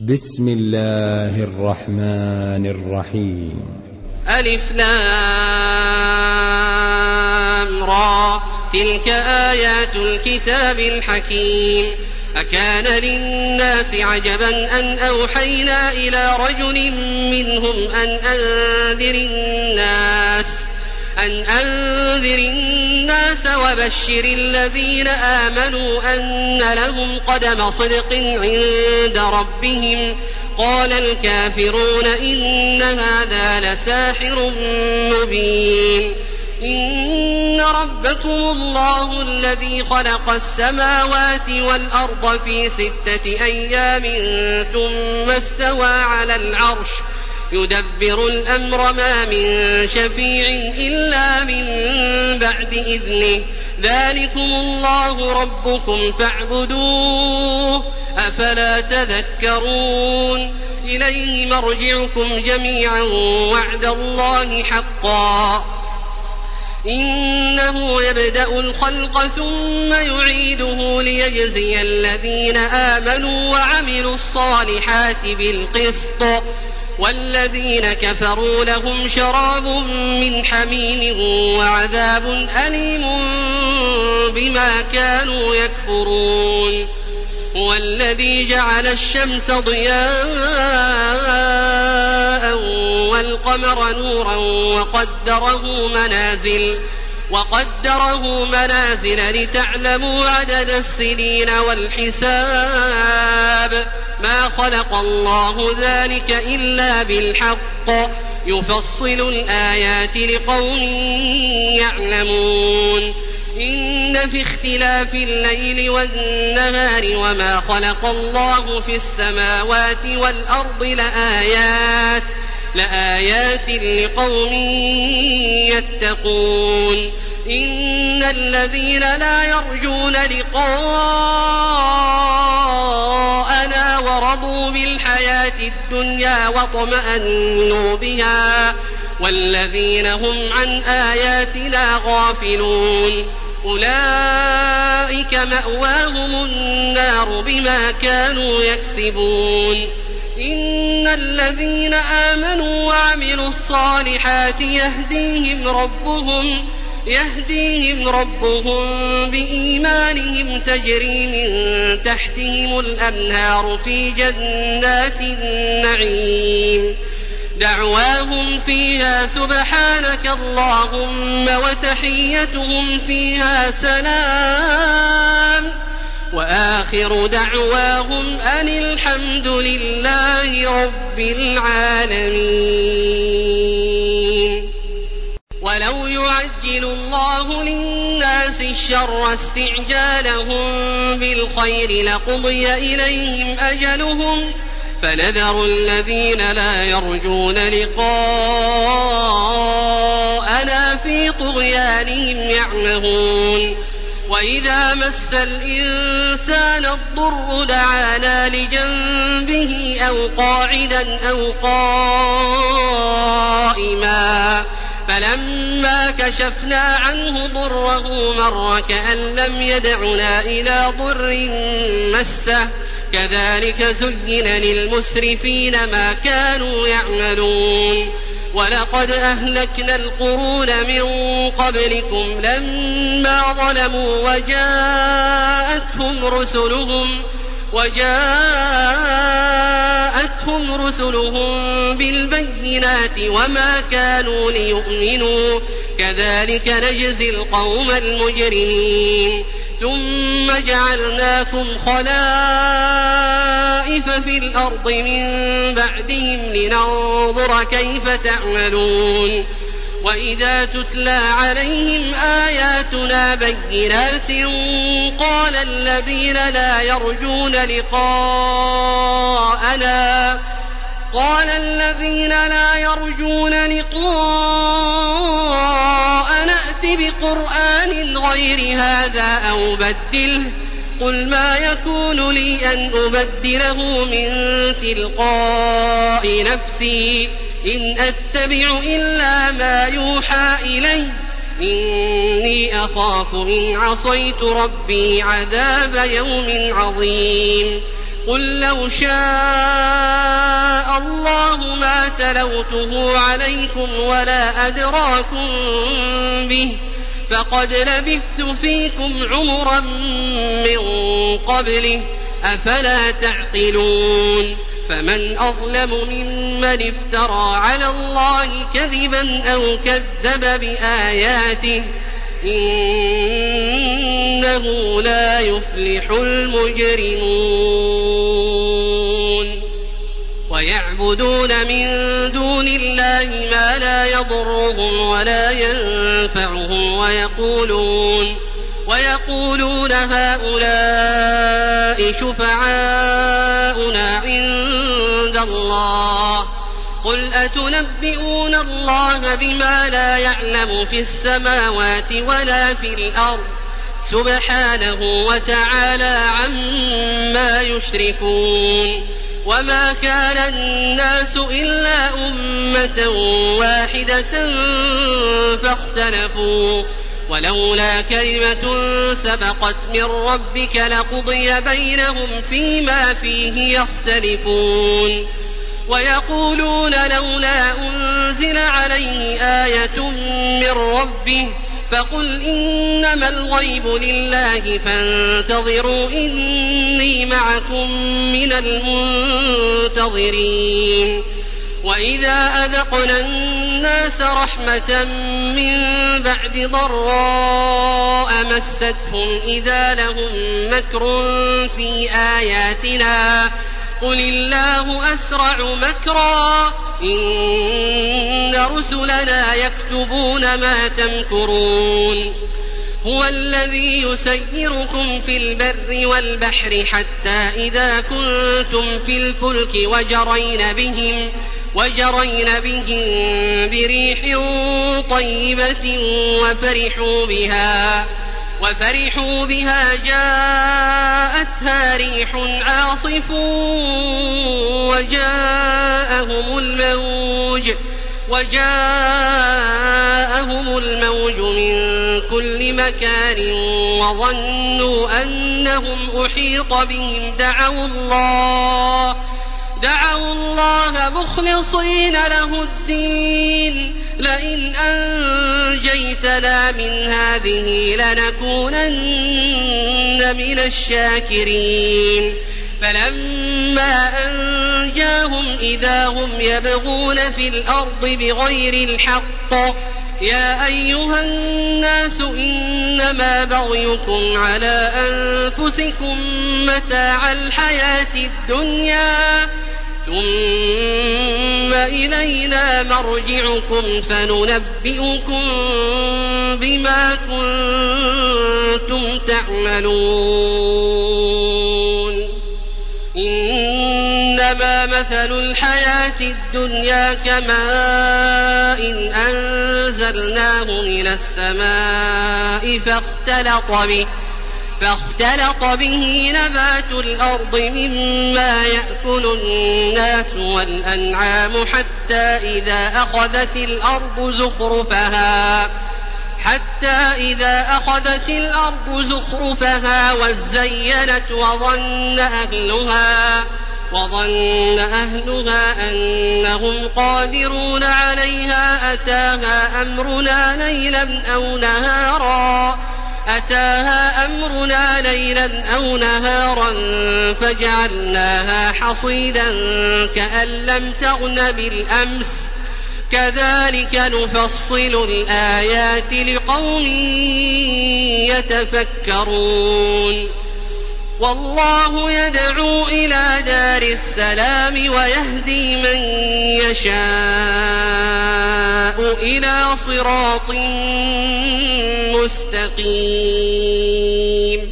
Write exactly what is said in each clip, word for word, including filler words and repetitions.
بسم الله الرحمن الرحيم. ألف لام را تلك آيات الكتاب الحكيم. أكان للناس عجبا أن أوحينا إلى رجل منهم أن أنذر الناس أن أنذر الناس وبشر الذين آمنوا أن لهم قدم صدق عند ربهم. قال الكافرون إن هذا لساحر مبين. إن ربكم الله الذي خلق السماوات والأرض في ستة أيام ثم استوى على العرش يدبر الأمر ما من شفيع إلا من بعد إذنه. ذلكم الله ربكم فاعبدوه أفلا تذكرون. إليه مرجعكم جميعا وعد الله حقا إنه يبدأ الخلق ثم يعيده ليجزي الذين آمنوا وعملوا الصالحات بالقسط والذين كفروا لهم شراب من حميم وعذاب أليم بما كانوا يكفرون. هو الذي جعل الشمس ضياء والقمر نورا وقدره منازل وقدره منازل لتعلموا عدد السنين والحساب. ما خلق الله ذلك إلا بالحق يفصل الآيات لقوم يعلمون. إن في اختلاف الليل والنهار وما خلق الله في السماوات والأرض لآيات لآيات لقوم يتقون. إن الذين لا يرجون لقاءنا ورضوا بالحياة الدنيا واطمأنوا بها والذين هم عن آياتنا غافلون أولئك مأواهم النار بما كانوا يكسبون. إن الذين آمنوا وعملوا الصالحات يهديهم ربهم يهديهم ربهم بإيمانهم تجري من تحتهم الأنهار في جنات النعيم. دعواهم فيها سبحانك اللهم وتحيتهم فيها سلام وآخر دعواهم أن الحمد لله رب العالمين. ولو يعجل الله للناس الشر استعجالهم بالخير لقضي إليهم أجلهم فنذر الذين لا يرجون لقاءنا في طغيانهم يعمهون. وإذا مس الإنسان الضر دعانا لجنبه أو قاعدا أو قائما فلما كشفنا عنه ضره مر كأن لم يدعنا إلى ضر مسه كذلك زين للمسرفين ما كانوا يعملون. ولقد أهلكنا القرون من قبلكم لما ظلموا وجاءتهم رسلهم وجاءتهم رسلهم بالبينات وما كانوا ليؤمنوا كذلك نجزي القوم المجرمين. ثم جعلناكم خلائف في الأرض من بعدهم لننظر كيف تعملون. وإذا تتلى عليهم آياتنا بينات قال الذين لا يرجون لقاءنا قال الذين لا يرجون لقاءنا ائت بقرآن غير هذا أو بدله قل ما يكون لي أن أبدله من تلقاء نفسي إن أتبع إلا ما يوحى إلي إني أخاف إن عصيت ربي عذاب يوم عظيم. قل لو شاء الله ما تلوته عليكم ولا أدراكم به فقد لبثت فيكم عمرا من قبله أفلا تعقلون فمن أظلم ممن افترى على الله كذبا أو كذب بآياته إنه لا يفلح المجرمون ويعبدون من دون الله ما لا يضرهم ولا ينفعهم ويقولون ويقولون هؤلاء شفعاؤنا عند الله قل أتنبئون الله بما لا يعلم في السماوات ولا في الأرض سبحانه وتعالى عما يشركون وما كان الناس إلا أمة واحدة فاختلفوا ولولا كلمة سبقت من ربك لقضي بينهم فيما فيه يختلفون ويقولون لولا أنزل عليه آية من ربه فقل إنما الغيب لله فانتظروا إني معكم من المنتظرين وإذا أذقنا الناس رحمة من بعد ضراء مستهم إذا لهم مكر في آياتنا قل الله أسرع مكرا إن رسلنا يكتبون ما تمكرون هو الذي يسيركم في البر والبحر حتى إذا كنتم في الفلك وجرين بهم وجرين بهم بريح طيبة وفرحوا بها وفرحوا بها جاءتها ريح عاصف وجاءهم الموج وجاءهم الموج من كل مكان وظنوا أنهم أحيط بهم دعوا الله دعوا الله مخلصين له الدين لئن أنجيتنا من هذه لنكونن من الشاكرين فلما أنجاهم إذا هم يبغون في الأرض بغير الحق يا أيها الناس إنما بغيكم على أنفسكم متاع الحياة الدنيا ثم إلينا مرجعكم فننبئكم بما كنتم تعملون إنما مثل الحياة الدنيا كماء إن أنزلناه من السماء فاختلط به فاختلط به نبات الأرض مما يأكل الناس والأنعام حتى إذا أخذت الأرض زخرفها حتى إذا أخذت الأرض زخرفها وزينت وظن أهلها وظن أهلها أنهم قادرون عليها أتاها أمرنا ليلا أو نهارا أتاها أمرنا ليلا أو نهارا فجعلناها حصيدا كأن لم تغن بالأمس كذلك نفصل الآيات لقوم يتفكرون والله يدعو إلى دار السلام ويهدي من يشاء إلى صراط مستقيم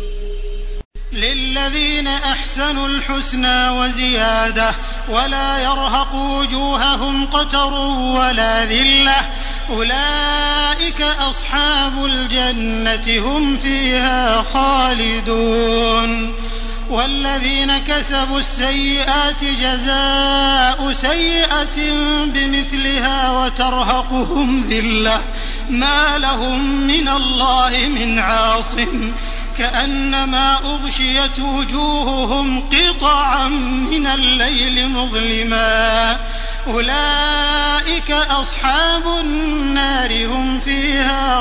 للذين أحسنوا الحسنى وزيادة ولا يرهق وجوههم قتر ولا ذلة أولئك أصحاب الجنة هم فيها خالدون والذين كسبوا السيئات جزاء سيئة بمثلها وترهقهم ذلة ما لهم من الله من عاصم كأنما أغشيت وجوههم قطعا من الليل مظلما أولئك أصحاب النار هم فيها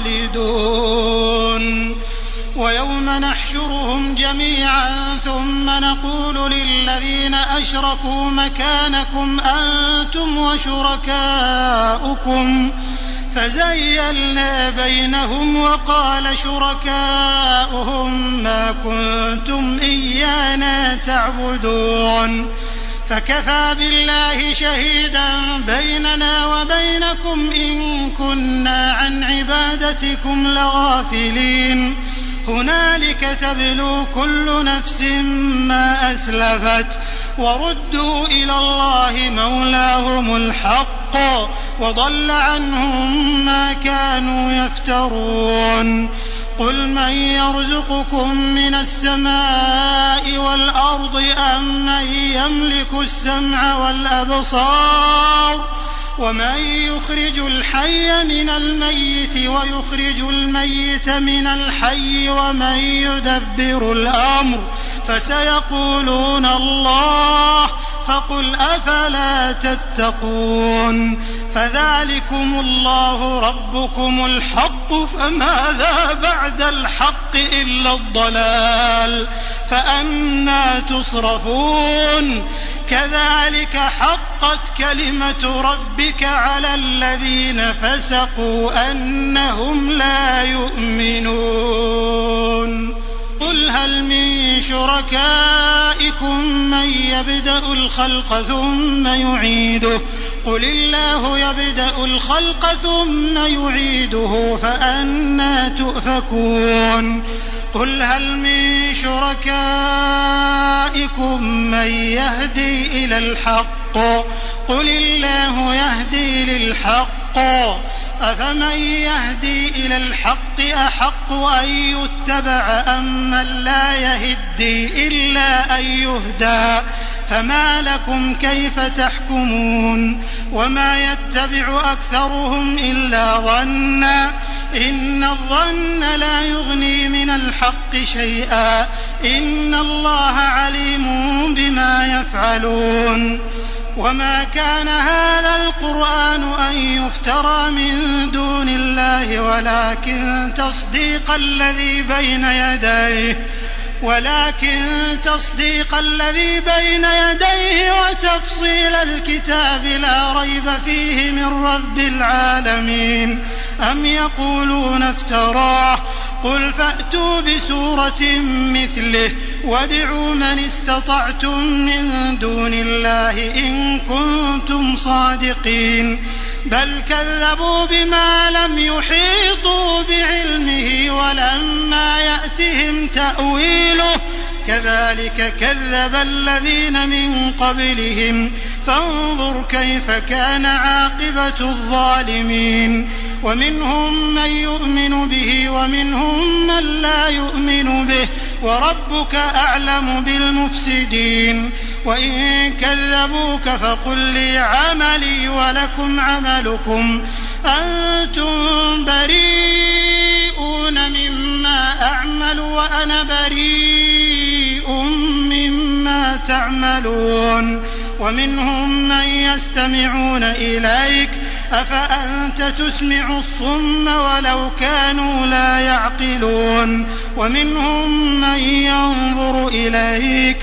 خالدون ويوم نحشرهم جميعا ثم نقول للذين أشركوا مكانكم أنتم وشركاؤكم فزيلنا بينهم وقال شركاؤهم ما كنتم إيانا تعبدون فكفى بالله شهيدا بيننا وبينكم إن كنا عن عبادتكم لغافلين هنالك تبلو كل نفس ما أسلفت وردوا إلى الله مولاهم الحق وضل عنهم ما كانوا يفترون قل من يرزقكم من السماء والأرض أم من يملك السمع والأبصار ومن يخرج الحي من الميت ويخرج الميت من الحي ومن يدبر الأمر فسيقولون الله فقل أفلا تتقون فذلكم الله ربكم الحق فماذا بعد الحق إلا الضلال فأنى تصرفون كذلك حقت كلمة ربك على الذين فسقوا أنهم لا يؤمنون قل هل من شركائكم من يبدأ الخلق ثم يعيده قل الله يبدأ الخلق ثم يعيده فأنى تؤفكون قل هل من شركائكم من يهدي إلى الحق قل الله يهدي للحق أفمن يهدي إلى الحق أحق أن يتبع أم من لا يهدي إلا أن يهدى فما لكم كيف تحكمون وما يتبع أكثرهم إلا ظنا إن الظن لا يغني من الحق شيئا إن الله عليم بما يفعلون وما كان هذا القرآن أن يفترى من دون الله ولكن تصديق الذي بين يديه ولكن تصديق الذي بين يديه وتفصيل الكتاب لا ريب فيه من رب العالمين أم يقولون افتراه قل فأتوا بسورة مثله وادعوا من استطعتم من دون الله إن كنتم صادقين بل كذبوا بما لم يحيطوا بعلمه ولما يأتهم تأويله كذلك كذب الذين من قبلهم فانظر كيف كان عاقبة الظالمين ومنهم من يؤمن به ومنهم من لا يؤمن به وربك أعلم بالمفسدين وإن كذبوك فقل لي عملي ولكم عملكم أنتم بريئون مما أعمل وأنا بريء مما تعملون ومنهم من يستمعون إليك أفأنت تسمع الصم ولو كانوا لا يعقلون ومنهم من ينظر إليك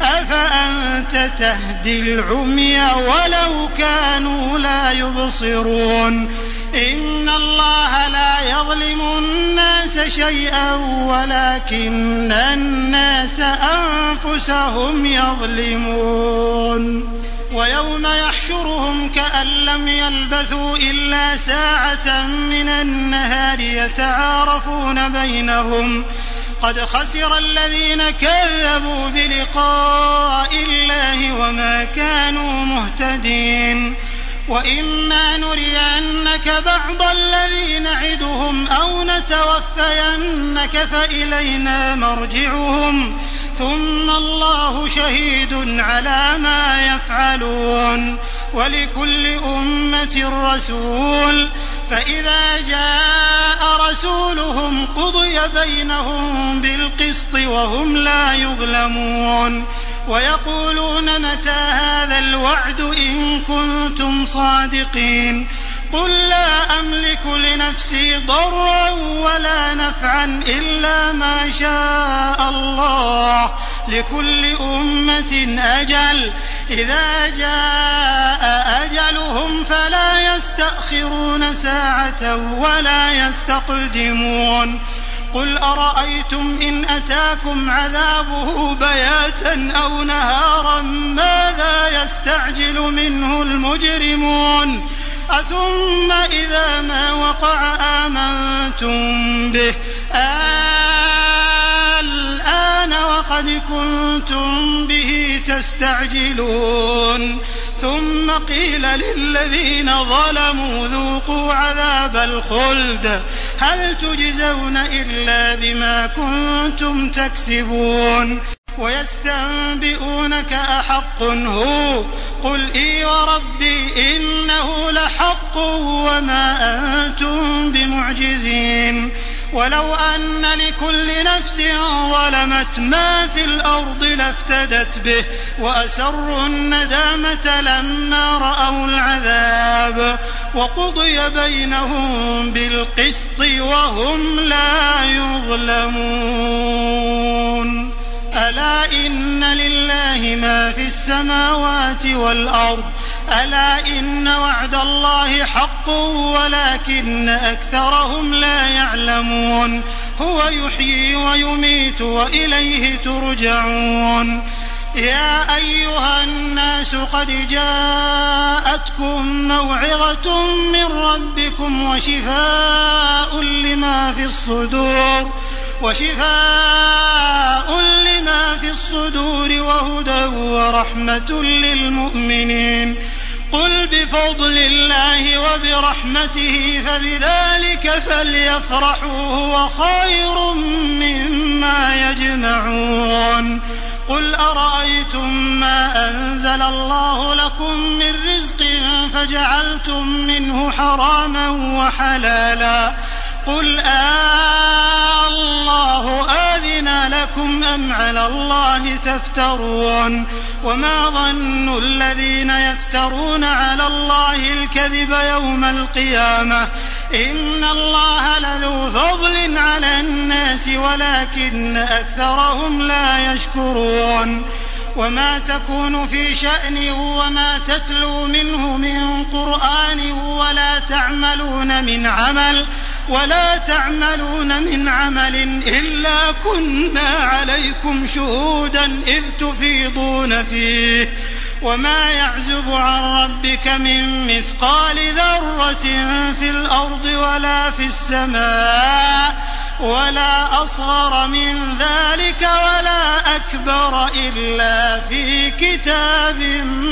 أفأنت تهدي العمي ولو كانوا لا يبصرون إن الله لا يظلم الناس شيئا ولكن الناس أنفسهم يظلمون ويوم يحشرهم كأن لم يلبثوا إلا ساعة من النهار يتعارفون بينهم قد خسر الذين كذبوا بلقاء الله وما كانوا مهتدين وإما نرينك بعض الذي نعدهم أو نتوفينك فإلينا مرجعهم ثم الله شهيد على ما يفعلون ولكل أمة رسول فإذا جاء رسولهم قضي بينهم بالقسط وهم لا يظلمون ويقولون متى هذا الوعد إن كنتم صادقين قل لا أملك لنفسي ضرا ولا نفعا إلا ما شاء الله لكل أمة أجل إذا جاء أجلهم فلا يستأخرون ساعة ولا يستقدمون قل أرأيتم إن أتاكم عذابه بياتا أو نهارا ماذا يستعجل منه المجرمون أثم إذا ما وقع آمنتم به الآن وقد كنتم به تستعجلون ثم قيل للذين ظلموا ذوقوا عذاب الخلد هل تجزون إلا بما كنتم تكسبون ويستنبئونك أحق هو قل إي وربي إنه لحق وما أنتم بمعجزين ولو أن لكل نفس ظلمت ما في الأرض لافتدت به وأسروا الندامة لما رأوا العذاب وقضي بينهم بالقسط وهم لا يظلمون ألا إن لله ما في السماوات والأرض ألا إن وعد الله حق ولكن أكثرهم لا يعلمون هو يحيي ويميت وإليه ترجعون يا أيها الناس قد جاءتكم موعظة من ربكم وشفاء لما في الصدور وشفاء لما في الصدور وهدى ورحمة للمؤمنين قل بفضل الله وبرحمته فبذلك فليفرحوا هو خير مما يجمعون قل أرأيتم ما أنزل الله لكم من رزق فجعلتم منه حراما وحلالا قل آه الله آذن لكم أم على الله تفترون وما ظن الذين يفترون على الله الكذب يوم القيامة إن الله لذو فضل على الناس ولكن أكثرهم لا يشكرون وما تكون في شأن وما تتلو منه من قرآن ولا تعملون من عمل ولا تعملون من عمل إلا كنا عليكم شهودا إذ تفيضون فيه وما يعزب عن ربك من مثقال ذرة في الأرض ولا في السماء ولا أصغر من ذلك ولا أكبر إلا في كتاب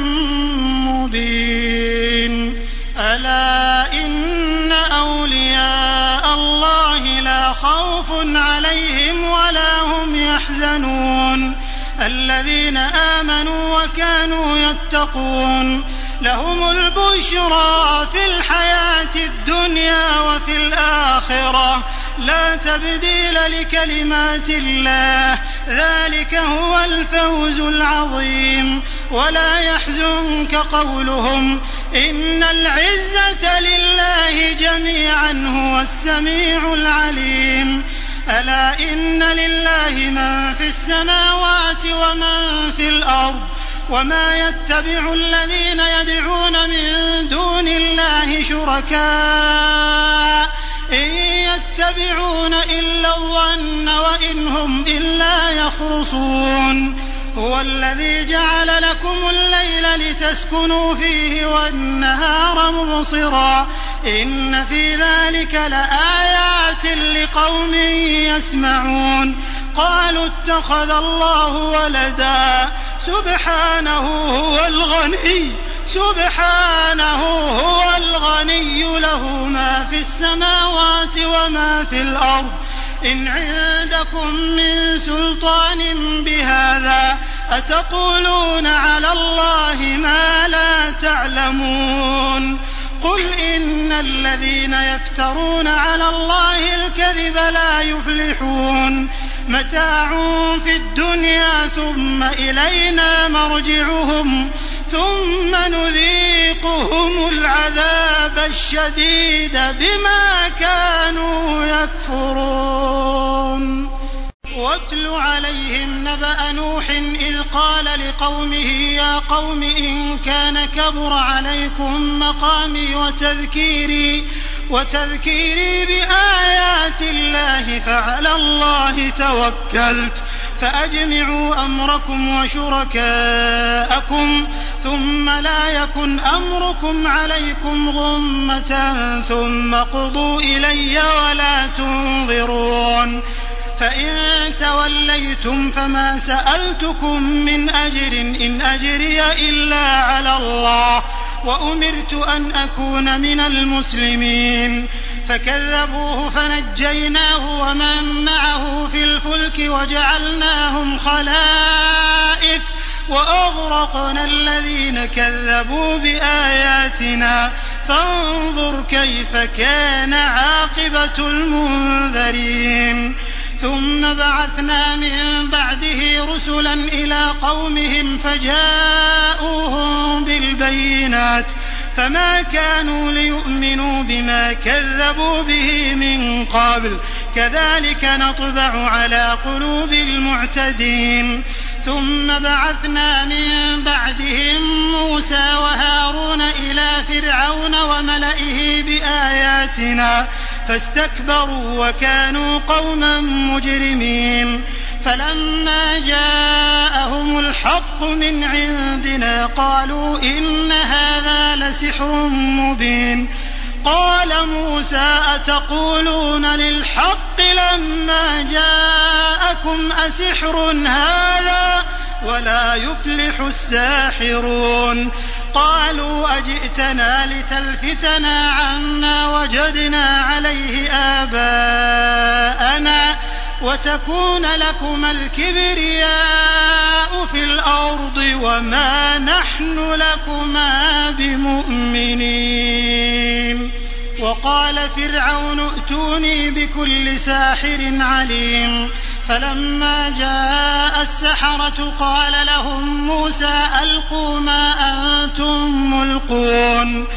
مبين ألا إن أولياء الله لا خوف عليهم ولا هم يحزنون الذين آمنوا وكانوا يتقون لهم البشرى في الحياة الدنيا وفي الآخرة لا تبديل لكلمات الله ذلك هو الفوز العظيم ولا يحزنك قولهم إن العزة لله جميعا هو السميع العليم ألا إن لله من في السماوات ومن في الأرض وما يتبع الذين يدعون من دون الله شركاء إن يتبعون إلا الظن وإن هم إلا يخرصون هو الذي جعل لكم الليل لتسكنوا فيه والنهار مبصرا إن في ذلك لآيات لقوم يسمعون قالوا اتخذ الله ولدا سبحانه هو الغني سبحانه هو الغني له ما في السماوات وما في الأرض إن عندكم من سلطان بهذا أتقولون على الله ما لا تعلمون قل إن الذين يفترون على الله الكذب لا يفلحون متاع في الدنيا ثم إلينا مرجعهم ثم نذيقهم العذاب الشديد بما كانوا يكفرون. واتل عليهم نبأ نوح إذ قال لقومه يا قوم إن كان كبر عليكم مقامي وتذكيري, وتذكيري بآيات الله فعلى الله توكلت فأجمعوا أمركم وشركاءكم ثم لا يكن أمركم عليكم غمة ثم قضوا إلي ولا تنظرون. فإن توليتم فما سألتكم من أجر إن أجري إلا على الله وأمرت أن أكون من المسلمين. فكذبوه فنجيناه ومن معه في الفلك وجعلناهم خلائف وأغرقنا الذين كذبوا بآياتنا فانظر كيف كان عاقبة المنذرين. ثم بعثنا من بعده رسلا إلى قومهم فجاءوهم بالبينات فما كانوا ليؤمنوا بما كذبوا به من قبل كذلك نطبع على قلوب المعتدين. ثم بعثنا من بعدهم موسى وهارون إلى فرعون وملئه بآياتنا فاستكبروا وكانوا قوما مجرمين. فلما جاءهم الحق من عندنا قالوا إن هذا لسحر مبين. قال موسى أتقولون للحق لما جاءكم أسحر هذا ولا يفلح الساحرون. قالوا أجئتنا لتلفتنا عما وجدنا عليه آباءنا وتكون لكما الكبرياء في الأرض وما نحن لكما بمؤمنين. وقال فرعون ائتوني بكل ساحر عليم. فلما جاء السحرة قال لهم موسى ألقوا ما أنتم ملقون.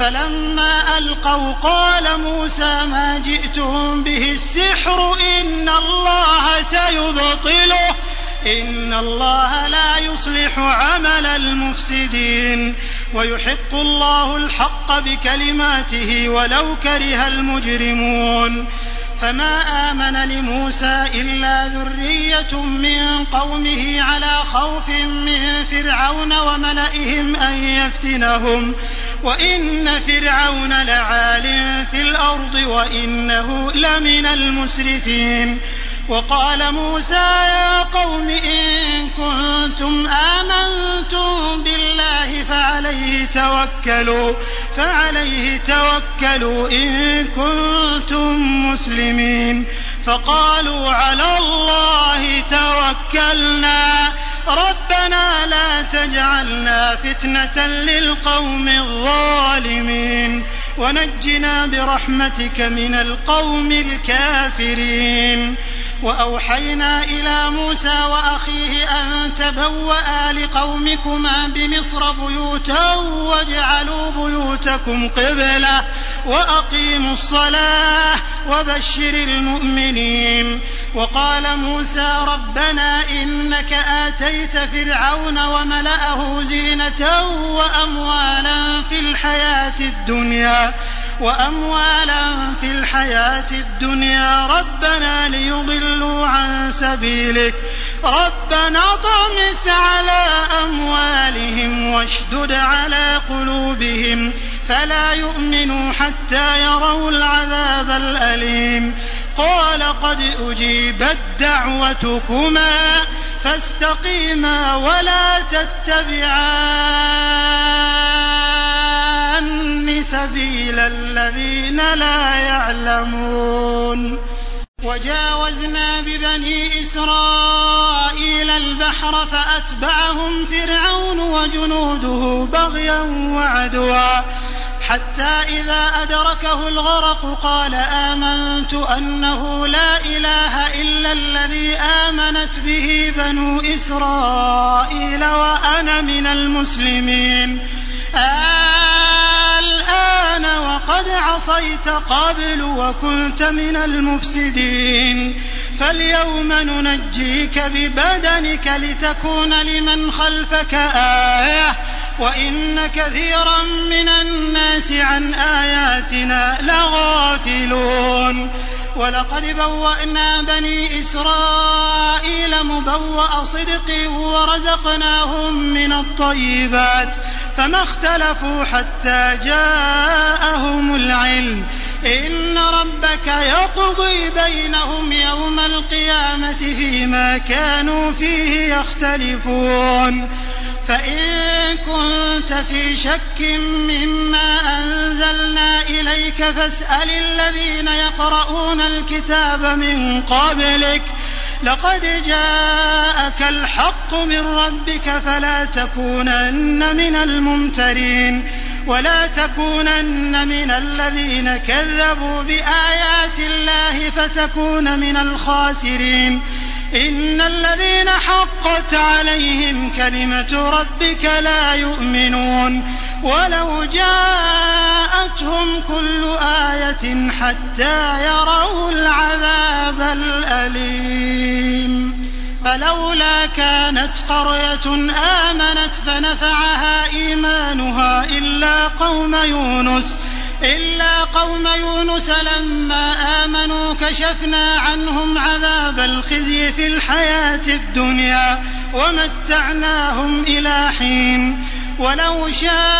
فلما ألقوا قال موسى ما جئتم به السحر إن الله سيبطله إن الله لا يصلح عمل المفسدين ويحق الله الحق بكلماته ولو كره المجرمون. فما آمن لموسى إلا ذرية من قومه على خوف من فرعون وملئهم أن يفتنهم وإن فرعون لعال في الأرض وإنه لمن المسرفين. وقال موسى يا قوم إن كنتم آمنتم بالله فعليه توكلوا فعليه توكلوا إن كنتم مسلمين. فقالوا على الله توكلنا ربنا لا تجعلنا فتنة للقوم الظالمين ونجنا برحمتك من القوم الكافرين. وأوحينا إلى موسى وأخيه أن تبوأ لقومكما بمصر بيوتا واجعلوا بيوتكم قبلة وأقيموا الصلاة وبشر المؤمنين. وقال موسى ربنا إنك آتيت فرعون وملأه زينة وأموالا في الحياة الدنيا وأموالا في الحياة الدنيا ربنا ليضلوا عن سبيلك ربنا طمس على أموالهم واشدد على قلوبهم فلا يؤمنوا حتى يروا العذاب الأليم. قال قد أجيبت دعوتكما فاستقيما ولا تتبعان سبيل الذين لا يعلمون. وجاوزنا ببني إسرائيل البحر فأتبعهم فرعون وجنوده بغيا وعدوا حتى إذا أدركه الغرق قال آمنت أنه لا إله إلا الذي آمنت به بنو إسرائيل وأنا من المسلمين. الآن وقد عصيت قبل وكنت من المفسدين. فاليوم ننجيك ببدنك لتكون لمن خلفك آية وإن كثيرا من الناس عن آياتنا لغافلون. ولقد بوأنا بني إسرائيل مبوأ صدق ورزقناهم من الطيبات فما اختلفوا حتى جاءهم العلم إن ربك يقضي بينهم يوم القيامة فيما كانوا فيه يختلفون. فإن كنت في شك مما أنزلنا إليك فاسأل الذين يقرؤون الكتاب من قبلك لقد جاءك الحق من ربك فلا تكونن من الممترين ولا تكونن من الذين كذبوا بآيات الله فتكون من الخاسرين. إن الذين حقت عليهم كلمة ربك لا يؤمنون ولو جاءتهم كل آية حتى يروا العذاب الأليم. فلولا كانت قرية آمنت فنفعها إيمانها إلا قوم يونس إلا قوم يونس لما آمنوا كشفنا عنهم عذاب الخزي في الحياة الدنيا ومتعناهم إلى حين. ولو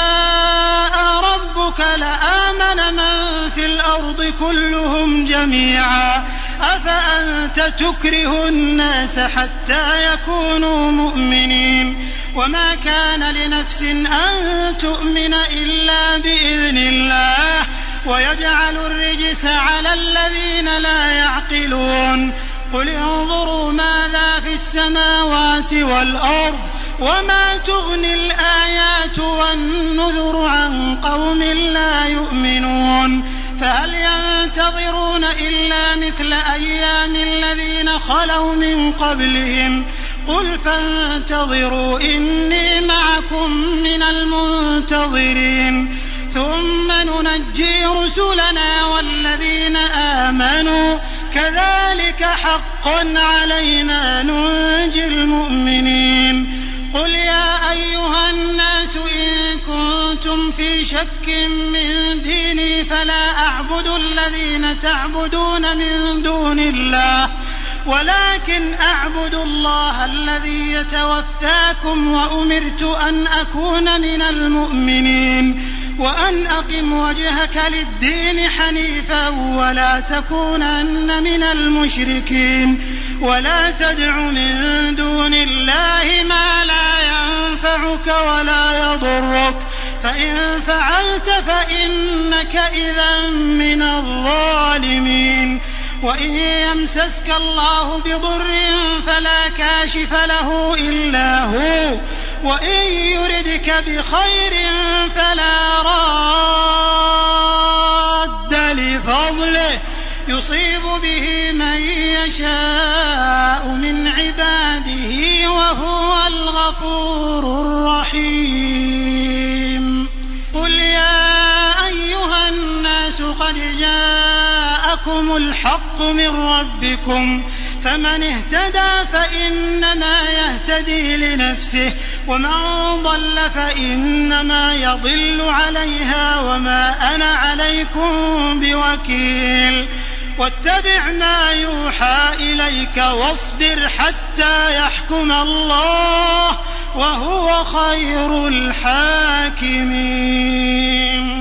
شاء ربك لآمن من في الأرض كلهم جميعا أفأنت تكره الناس حتى يكونوا مؤمنين. وما كان لنفس أن تؤمن إلا بإذن الله ويجعل الرجس على الذين لا يعقلون. قل انظروا ماذا في السماوات والأرض وما تغني الآيات والنذر عن قوم لا يؤمنون. فهل ينتظرون إلا مثل أيام الذين خلوا من قبلهم قل فانتظروا إني معكم من المنتظرين. ثم ننجي رسلنا والذين آمنوا كذلك حقا علينا ننجي المؤمنين. قل يا أيها الناس إن كنتم في شك من ديني فلا أعبد الذين تعبدون من دون الله ولكن أعبد الله الذي يتوفاكم وأمرت أن أكون من المؤمنين وأن أقم وجهك للدين حنيفا ولا تكونن من المشركين ولا تدع من دون الله ما لا ينفعك ولا يضرك فإن فعلت فإنك إذا من الظالمين. وإن يمسسك الله بضر فلا كاشف له إلا هو وإن يردك بخير فلا راد لفضله يصيب به من يشاء من عباده وهو الغفور الرحيم. قل يا أيها الناس قد جاءكم الحق من ربكم فمن اهتدى فإنما يهتدي لنفسه ومن ضل فإنما يضل عليها وما أنا عليكم بوكيل. واتبع ما يوحى إليك واصبر حتى يحكم الله وهو خير الحاكمين.